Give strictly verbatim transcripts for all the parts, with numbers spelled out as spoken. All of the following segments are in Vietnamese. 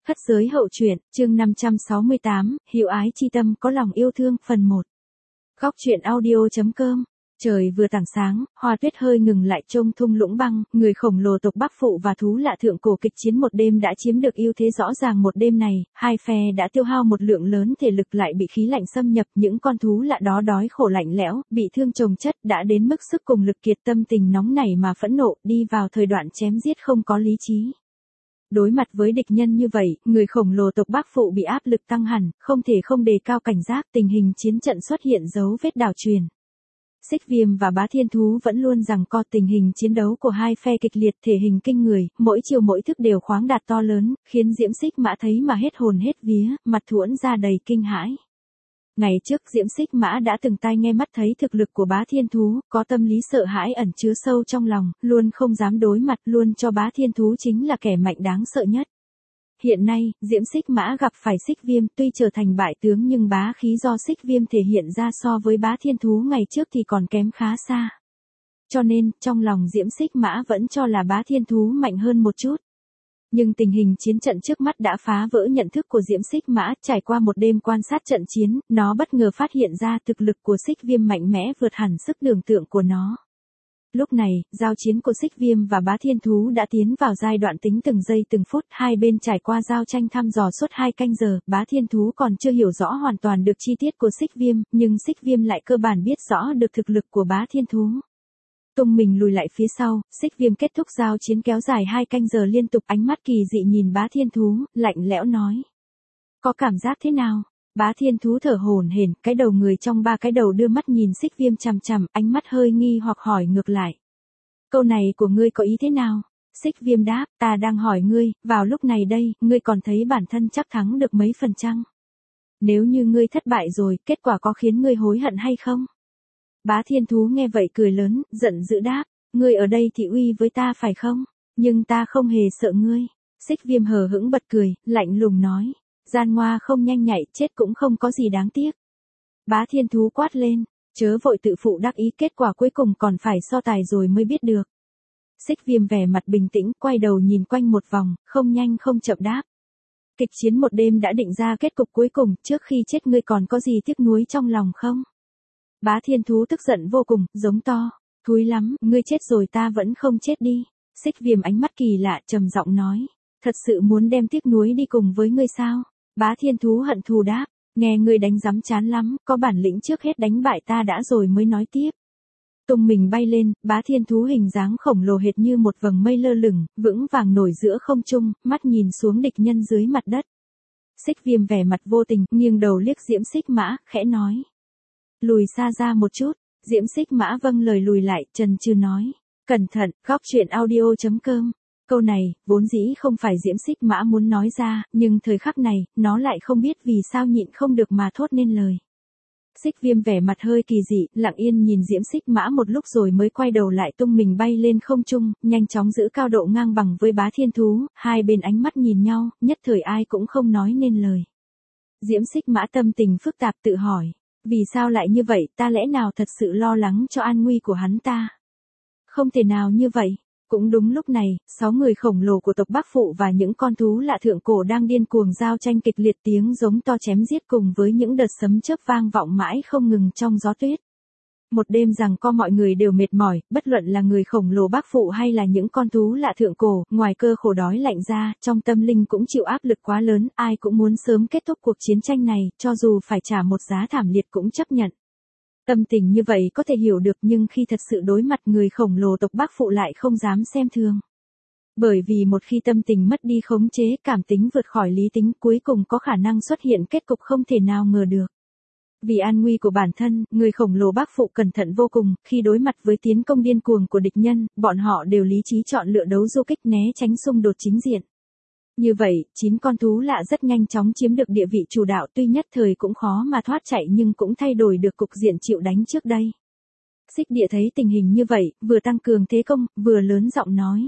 Khất giới hậu truyện, chương năm trăm sáu mươi tám, Hiệu ái chi tâm có lòng yêu thương, phần một. Góc truyện audio.com. Trời vừa tảng sáng, Hoa Tuyết hơi ngừng lại trông thung lũng băng, người khổng lồ tộc Bắc Phụ và thú lạ thượng cổ kịch chiến một đêm đã chiếm được ưu thế rõ ràng. Một đêm này, hai phe đã tiêu hao một lượng lớn thể lực, lại bị khí lạnh xâm nhập, những con thú lạ đó đói khổ lạnh lẽo, bị thương chồng chất, đã đến mức sức cùng lực kiệt, tâm tình nóng nảy mà phẫn nộ, đi vào thời đoạn chém giết không có lý trí. Đối mặt với địch nhân như vậy, người khổng lồ tộc Bắc Phụ bị áp lực tăng hẳn, không thể không đề cao cảnh giác, tình hình chiến trận xuất hiện dấu vết đảo truyền. Xích Viêm và Bá Thiên Thú vẫn luôn giằng co, tình hình chiến đấu của hai phe kịch liệt, thể hình kinh người, mỗi chiều mỗi thức đều khoáng đạt to lớn, khiến Diễm Xích Mã thấy mà hết hồn hết vía, mặt thuẫn ra đầy kinh hãi. Ngày trước Diễm Xích Mã đã từng tai nghe mắt thấy thực lực của Bá Thiên Thú, có tâm lý sợ hãi ẩn chứa sâu trong lòng, luôn không dám đối mặt, luôn cho Bá Thiên Thú chính là kẻ mạnh đáng sợ nhất. Hiện nay, Diễm Xích Mã gặp phải Xích Viêm, tuy trở thành bại tướng nhưng bá khí do Xích Viêm thể hiện ra so với Bá Thiên Thú ngày trước thì còn kém khá xa. Cho nên, trong lòng Diễm Xích Mã vẫn cho là Bá Thiên Thú mạnh hơn một chút. Nhưng tình hình chiến trận trước mắt đã phá vỡ nhận thức của Diễm Xích Mã, trải qua một đêm quan sát trận chiến, nó bất ngờ phát hiện ra thực lực của Xích Viêm mạnh mẽ vượt hẳn sức tưởng tượng của nó. Lúc này, giao chiến của Xích Viêm và Bá Thiên Thú đã tiến vào giai đoạn tính từng giây từng phút, hai bên trải qua giao tranh thăm dò suốt hai canh giờ, Bá Thiên Thú còn chưa hiểu rõ hoàn toàn được chi tiết của Xích Viêm, nhưng Xích Viêm lại cơ bản biết rõ được thực lực của Bá Thiên Thú. Tung mình lùi lại phía sau, Xích Viêm kết thúc giao chiến kéo dài hai canh giờ liên tục, ánh mắt kỳ dị nhìn Bá Thiên Thú, lạnh lẽo nói. Có cảm giác thế nào? Bá Thiên Thú thở hổn hển, cái đầu người trong ba cái đầu đưa mắt nhìn Xích Viêm chằm chằm, ánh mắt hơi nghi hoặc hỏi ngược lại. Câu này của ngươi có ý thế nào? Xích Viêm đáp, ta đang hỏi ngươi, vào lúc này đây, ngươi còn thấy bản thân chắc thắng được mấy phần chăng? Nếu như ngươi thất bại rồi, kết quả có khiến ngươi hối hận hay không? Bá Thiên Thú nghe vậy cười lớn, giận dữ đáp, ngươi ở đây thị uy với ta phải không? Nhưng ta không hề sợ ngươi. Xích Viêm hờ hững bật cười, lạnh lùng nói. Gian ngoa không nhanh nhạy, chết cũng không có gì đáng tiếc. Bá Thiên Thú quát lên, chớ vội tự phụ đắc ý, kết quả cuối cùng còn phải so tài rồi mới biết được. Xích Viêm vẻ mặt bình tĩnh, quay đầu nhìn quanh một vòng, không nhanh không chậm đáp. Kịch chiến một đêm đã định ra kết cục cuối cùng, trước khi chết ngươi còn có gì tiếc nuối trong lòng không? Bá Thiên Thú tức giận vô cùng, giống to, thúi lắm, ngươi chết rồi ta vẫn không chết đi. Xích Viêm ánh mắt kỳ lạ, trầm giọng nói, thật sự muốn đem tiếc nuối đi cùng với ngươi sao? Bá Thiên Thú hận thù đáp, nghe ngươi đánh rắm chán lắm, có bản lĩnh trước hết đánh bại ta đã rồi mới nói tiếp. Tung mình bay lên, Bá Thiên Thú hình dáng khổng lồ hệt như một vầng mây lơ lửng, vững vàng nổi giữa không trung, mắt nhìn xuống địch nhân dưới mặt đất. Xích Viêm vẻ mặt vô tình, nghiêng đầu liếc Diễm Xích Mã, khẽ nói. Lùi xa ra một chút, Diễm Xích Mã vâng lời lùi lại, chần chừ nói. Cẩn thận, góc truyện audio.com. Câu này, vốn dĩ không phải Diễm Xích Mã muốn nói ra, nhưng thời khắc này, nó lại không biết vì sao nhịn không được mà thốt nên lời. Xích Viêm vẻ mặt hơi kỳ dị, lặng yên nhìn Diễm Xích Mã một lúc rồi mới quay đầu lại tung mình bay lên không trung, nhanh chóng giữ cao độ ngang bằng với Bá Thiên Thú, hai bên ánh mắt nhìn nhau, nhất thời ai cũng không nói nên lời. Diễm Xích Mã tâm tình phức tạp tự hỏi, vì sao lại như vậy, ta lẽ nào thật sự lo lắng cho an nguy của hắn ta? Không thể nào như vậy. Cũng đúng lúc này, sáu người khổng lồ của tộc Bắc Phụ và những con thú lạ thượng cổ đang điên cuồng giao tranh kịch liệt, tiếng giống to chém giết cùng với những đợt sấm chớp vang vọng mãi không ngừng trong gió tuyết. Một đêm rằng co mọi người đều mệt mỏi, bất luận là người khổng lồ Bắc Phụ hay là những con thú lạ thượng cổ, ngoài cơ khổ đói lạnh ra, trong tâm linh cũng chịu áp lực quá lớn, ai cũng muốn sớm kết thúc cuộc chiến tranh này, cho dù phải trả một giá thảm liệt cũng chấp nhận. Tâm tình như vậy có thể hiểu được, nhưng khi thật sự đối mặt người khổng lồ tộc Bắc Phụ lại không dám xem thường. Bởi vì một khi tâm tình mất đi khống chế, cảm tính vượt khỏi lý tính, cuối cùng có khả năng xuất hiện kết cục không thể nào ngờ được. Vì an nguy của bản thân, người khổng lồ Bắc Phụ cẩn thận vô cùng, khi đối mặt với tiến công điên cuồng của địch nhân, bọn họ đều lý trí chọn lựa đấu du kích, né tránh xung đột chính diện. Như vậy, chín con thú lạ rất nhanh chóng chiếm được địa vị chủ đạo, tuy nhất thời cũng khó mà thoát chạy nhưng cũng thay đổi được cục diện chịu đánh trước đây. Xích Địa thấy tình hình như vậy, vừa tăng cường thế công, vừa lớn giọng nói.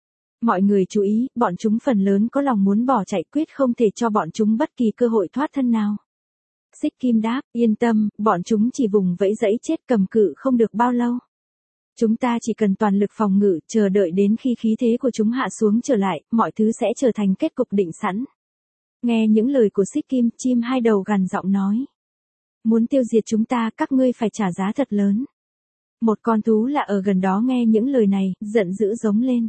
Mọi người chú ý, bọn chúng phần lớn có lòng muốn bỏ chạy, quyết không thể cho bọn chúng bất kỳ cơ hội thoát thân nào. Xích Kim đáp, yên tâm, bọn chúng chỉ vùng vẫy dẫy chết cầm cự không được bao lâu. Chúng ta chỉ cần toàn lực phòng ngự, chờ đợi đến khi khí thế của chúng hạ xuống trở lại, mọi thứ sẽ trở thành kết cục định sẵn. Nghe những lời của Xích Kim, chim hai đầu gằn giọng nói. Muốn tiêu diệt chúng ta, các ngươi phải trả giá thật lớn. Một con thú lạ ở gần đó nghe những lời này, giận dữ giống lên.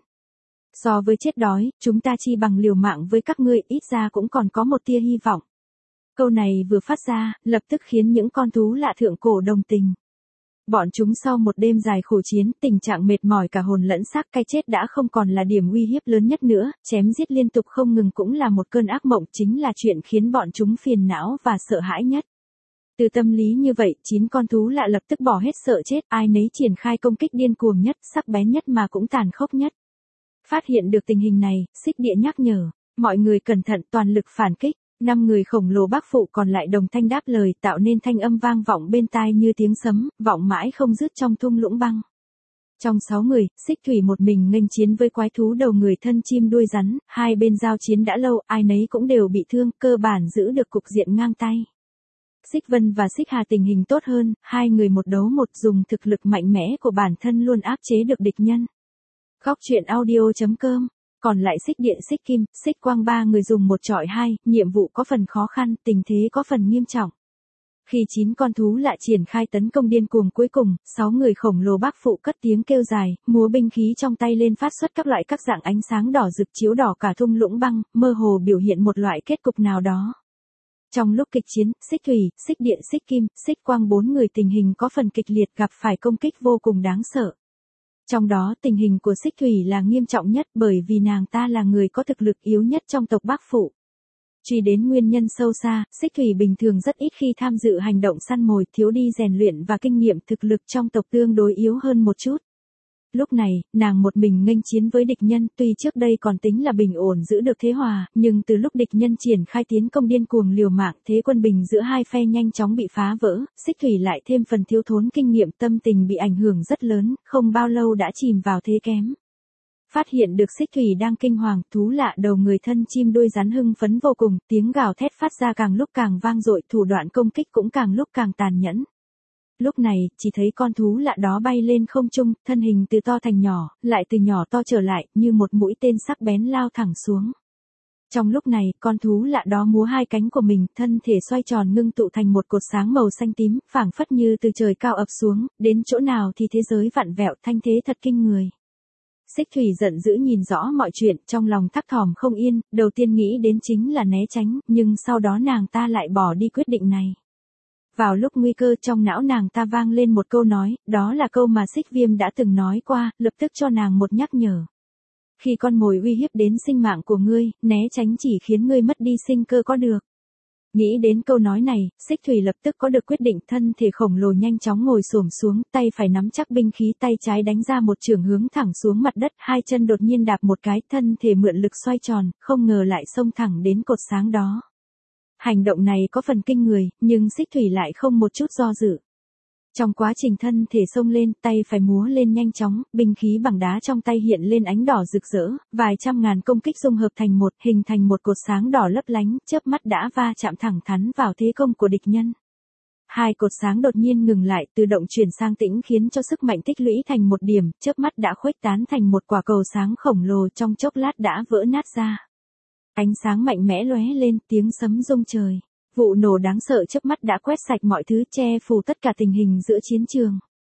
So với chết đói, chúng ta chi bằng liều mạng với các ngươi, ít ra cũng còn có một tia hy vọng. Câu này vừa phát ra, lập tức khiến những con thú lạ thượng cổ đồng tình. Bọn chúng sau một đêm dài khổ chiến, tình trạng mệt mỏi cả hồn lẫn xác, cái chết đã không còn là điểm uy hiếp lớn nhất nữa, chém giết liên tục không ngừng cũng là một cơn ác mộng, chính là chuyện khiến bọn chúng phiền não và sợ hãi nhất. Từ tâm lý như vậy, chín con thú lạ lập tức bỏ hết sợ chết, ai nấy triển khai công kích điên cuồng nhất, sắc bén nhất mà cũng tàn khốc nhất. Phát hiện được tình hình này, Xích Địa nhắc nhở, mọi người cẩn thận, toàn lực phản kích. Năm người khổng lồ bác phụ còn lại đồng thanh đáp lời, tạo nên thanh âm vang vọng bên tai như tiếng sấm, vọng mãi không dứt trong thung lũng băng. Trong sáu người, Xích Thủy một mình nghênh chiến với quái thú đầu người thân chim đuôi rắn, hai bên giao chiến đã lâu, ai nấy cũng đều bị thương, cơ bản giữ được cục diện ngang tay. Xích Vân và Xích Hà tình hình tốt hơn, hai người một đấu một, dùng thực lực mạnh mẽ của bản thân luôn áp chế được địch nhân. Góc truyện audio chấm com. Còn lại Xích Điện, Xích Kim, Xích Quang ba người dùng một chọi hai, nhiệm vụ có phần khó khăn, tình thế có phần nghiêm trọng. Khi chín con thú lạ triển khai tấn công điên cuồng cuối cùng, sáu người khổng lồ bác phụ cất tiếng kêu dài, múa binh khí trong tay lên phát xuất các loại các dạng ánh sáng đỏ rực chiếu đỏ cả thung lũng băng, mơ hồ biểu hiện một loại kết cục nào đó. Trong lúc kịch chiến, Xích Thủy, Xích Điện, Xích Kim, Xích Quang bốn người tình hình có phần kịch liệt, gặp phải công kích vô cùng đáng sợ. Trong đó tình hình của Xích Thủy là nghiêm trọng nhất bởi vì nàng ta là người có thực lực yếu nhất trong tộc bác phụ. Truy đến nguyên nhân sâu xa, Xích Thủy bình thường rất ít khi tham dự hành động săn mồi, thiếu đi rèn luyện và kinh nghiệm, thực lực trong tộc tương đối yếu hơn một chút. Lúc này, nàng một mình nghênh chiến với địch nhân, tuy trước đây còn tính là bình ổn giữ được thế hòa, nhưng từ lúc địch nhân triển khai tiến công điên cuồng liều mạng, thế quân bình giữa hai phe nhanh chóng bị phá vỡ, Xích Thủy lại thêm phần thiếu thốn kinh nghiệm, tâm tình bị ảnh hưởng rất lớn, không bao lâu đã chìm vào thế kém. Phát hiện được Xích Thủy đang kinh hoàng, thú lạ đầu người thân chim đuôi rắn hưng phấn vô cùng, tiếng gào thét phát ra càng lúc càng vang dội, thủ đoạn công kích cũng càng lúc càng tàn nhẫn. Lúc này, chỉ thấy con thú lạ đó bay lên không trung, thân hình từ to thành nhỏ, lại từ nhỏ to trở lại, như một mũi tên sắc bén lao thẳng xuống. Trong lúc này, con thú lạ đó múa hai cánh của mình, thân thể xoay tròn ngưng tụ thành một cột sáng màu xanh tím, phảng phất như từ trời cao ập xuống, đến chỗ nào thì thế giới vặn vẹo, thanh thế thật kinh người. Xích Thủy giận dữ nhìn rõ mọi chuyện, trong lòng thắc thỏm không yên, đầu tiên nghĩ đến chính là né tránh, nhưng sau đó nàng ta lại bỏ đi quyết định này. Vào lúc nguy cơ, trong não nàng ta vang lên một câu nói, đó là câu mà Xích Viêm đã từng nói qua, lập tức cho nàng một nhắc nhở. Khi con mồi uy hiếp đến sinh mạng của ngươi, né tránh chỉ khiến ngươi mất đi sinh cơ có được. Nghĩ đến câu nói này, Xích Thủy lập tức có được quyết định, thân thể khổng lồ nhanh chóng ngồi xổm xuống, tay phải nắm chắc binh khí, tay trái đánh ra một chưởng hướng thẳng xuống mặt đất, hai chân đột nhiên đạp một cái, thân thể mượn lực xoay tròn, không ngờ lại xông thẳng đến cột sáng đó. Hành động này có phần kinh người, nhưng Xích Thủy lại không một chút do dự. Trong quá trình thân thể xông lên, tay phải múa lên nhanh chóng, binh khí bằng đá trong tay hiện lên ánh đỏ rực rỡ, vài trăm ngàn công kích dung hợp thành một, hình thành một cột sáng đỏ lấp lánh, chớp mắt đã va chạm thẳng thắn vào thế công của địch nhân. Hai cột sáng đột nhiên ngừng lại, tự động chuyển sang tĩnh khiến cho sức mạnh tích lũy thành một điểm, chớp mắt đã khuếch tán thành một quả cầu sáng khổng lồ, trong chốc lát đã vỡ nát ra. Ánh sáng mạnh mẽ lóe lên, tiếng sấm rung trời. Vụ nổ đáng sợ chớp mắt đã quét sạch mọi thứ, che phủ tất cả tình hình giữa chiến trường.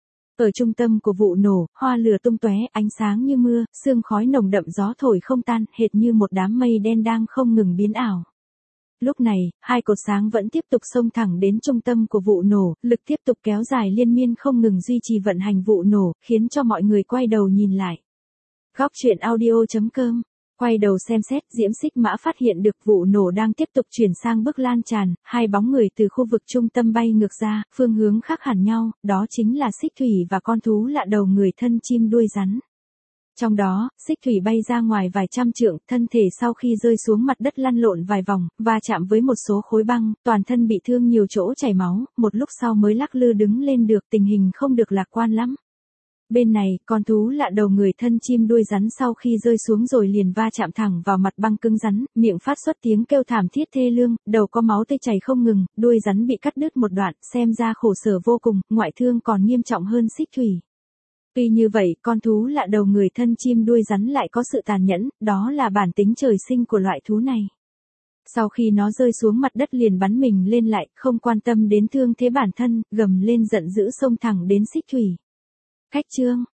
Ở trung tâm của vụ nổ, hoa lửa tung tóe, ánh sáng như mưa, sương khói nồng đậm, gió thổi không tan, hệt như một đám mây đen đang không ngừng biến ảo. Lúc này, hai cột sáng vẫn tiếp tục xông thẳng đến trung tâm của vụ nổ, lực tiếp tục kéo dài liên miên không ngừng duy trì vận hành vụ nổ, khiến cho mọi người quay đầu nhìn lại. Góc truyện audio chấm com. Quay đầu xem xét, Diễm Xích Mã phát hiện được vụ nổ đang tiếp tục chuyển sang bước lan tràn, hai bóng người từ khu vực trung tâm bay ngược ra, phương hướng khác hẳn nhau, đó chính là Xích Thủy và con thú lạ đầu người thân chim đuôi rắn. Trong đó, Xích Thủy bay ra ngoài vài trăm trượng, thân thể sau khi rơi xuống mặt đất lăn lộn vài vòng, va chạm với một số khối băng, toàn thân bị thương nhiều chỗ chảy máu, một lúc sau mới lắc lư đứng lên được, tình hình không được lạc quan lắm. Bên này, con thú lạ đầu người thân chim đuôi rắn sau khi rơi xuống rồi liền va chạm thẳng vào mặt băng cứng rắn, miệng phát xuất tiếng kêu thảm thiết thê lương, đầu có máu tươi chảy không ngừng, đuôi rắn bị cắt đứt một đoạn, xem ra khổ sở vô cùng, ngoại thương còn nghiêm trọng hơn Xích Thủy. Tuy như vậy, con thú lạ đầu người thân chim đuôi rắn lại có sự tàn nhẫn, đó là bản tính trời sinh của loại thú này. Sau khi nó rơi xuống mặt đất liền bắn mình lên lại, không quan tâm đến thương thế bản thân, gầm lên giận dữ xông thẳng đến Xích Thủy. Cách chương